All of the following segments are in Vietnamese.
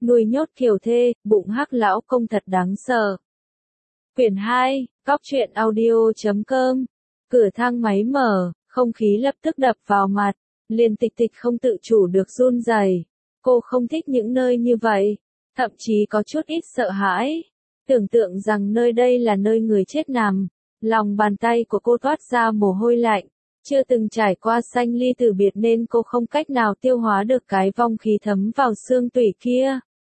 nuôi nhốt kiều thê, bụng hắc lão công thật đáng sợ. Quyển 2, Cóc truyện audio.com. Cửa thang máy mở, không khí lập tức đập vào mặt, Liên Tịch Tịch không tự chủ được run rẩy. Cô không thích những nơi như vậy, thậm chí có chút ít sợ hãi. Tưởng tượng rằng nơi đây là nơi người chết nằm, lòng bàn tay của cô toát ra mồ hôi lạnh. Chưa từng trải qua sanh ly tử biệt nên cô không cách nào tiêu hóa được cái vong khí thấm vào xương tủy kia.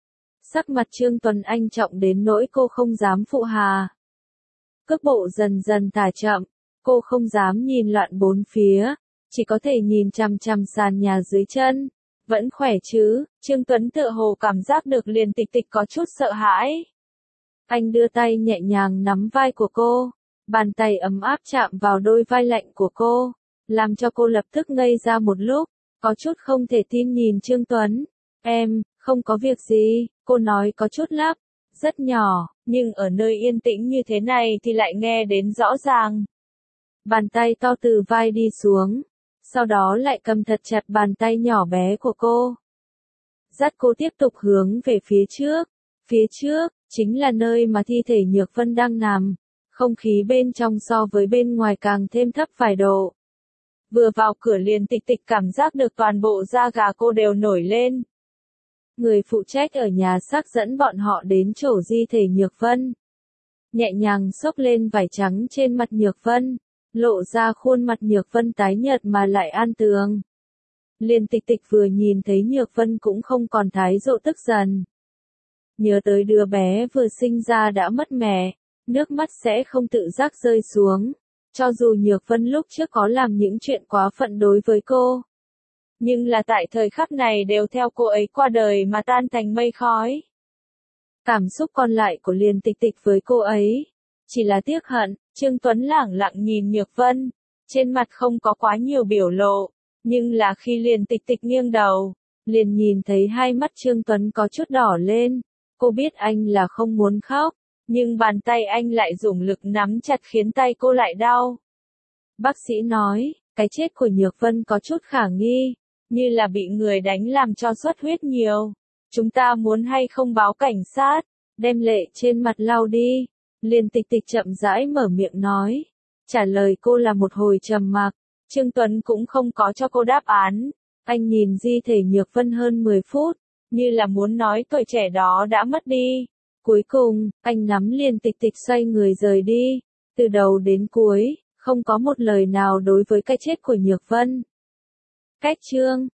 Sắc mặt Trương Tuấn Anh trọng đến nỗi cô không dám phụ hà. Cước bộ dần dần thả chậm, cô không dám nhìn loạn bốn phía, chỉ có thể nhìn chằm chằm sàn nhà dưới chân. Vẫn khỏe chứ? Trương Tuấn tựa hồ cảm giác được Liên Tịch Tịch có chút sợ hãi. Anh đưa tay nhẹ nhàng nắm vai của cô, bàn tay ấm áp chạm vào đôi vai lạnh của cô, làm cho cô lập tức ngây ra một lúc, có chút không thể tin nhìn Trương Tuấn. Em, không có việc gì, cô nói có chút lắp, rất nhỏ, nhưng ở nơi yên tĩnh như thế này thì lại nghe đến rõ ràng. Bàn tay to từ vai đi xuống, sau đó lại cầm thật chặt bàn tay nhỏ bé của cô. Dắt cô tiếp tục hướng về phía trước, chính là nơi mà thi thể Nhược Vân đang nằm. Không khí bên trong so với bên ngoài càng thêm thấp vài độ. Vừa vào cửa Liên Tịch Tịch cảm giác được toàn bộ da gà cô đều nổi lên. Người phụ trách ở nhà xác dẫn bọn họ đến chỗ di thể Nhược Vân. Nhẹ nhàng xốc lên vải trắng trên mặt Nhược Vân, lộ ra khuôn mặt Nhược Vân tái nhợt mà lại an tường. Liên Tịch Tịch vừa nhìn thấy Nhược Vân cũng không còn thái độ tức giận. Nhớ tới đứa bé vừa sinh ra đã mất mẹ, nước mắt sẽ không tự giác rơi xuống. Cho dù Nhược Vân lúc trước có làm những chuyện quá phận đối với cô, nhưng là tại thời khắc này đều theo cô ấy qua đời mà tan thành mây khói. Cảm xúc còn lại của Liên Tịch Tịch với cô ấy chỉ là tiếc hận. Trương Tuấn lẳng lặng nhìn Nhược Vân, trên mặt không có quá nhiều biểu lộ, nhưng là khi Liên Tịch Tịch nghiêng đầu, liền nhìn thấy hai mắt Trương Tuấn có chút đỏ lên. Cô biết anh là không muốn khóc, nhưng bàn tay anh lại dùng lực nắm chặt khiến tay cô lại đau. Bác sĩ nói, cái chết của Nhược Vân có chút khả nghi, như là bị người đánh làm cho xuất huyết nhiều. Chúng ta muốn hay không báo cảnh sát, đem lệ trên mặt lau đi. Liên Tịch Tịch chậm rãi mở miệng nói. Trả lời cô là một hồi trầm mặc. Trương Tuấn cũng không có cho cô đáp án. Anh nhìn di thể Nhược Vân hơn 10 phút, như là muốn nói tuổi trẻ đó đã mất đi. Cuối cùng, anh nắm Liên Tịch Tịch xoay người rời đi. Từ đầu đến cuối, không có một lời nào đối với cái chết của Nhược Vân. Cách chương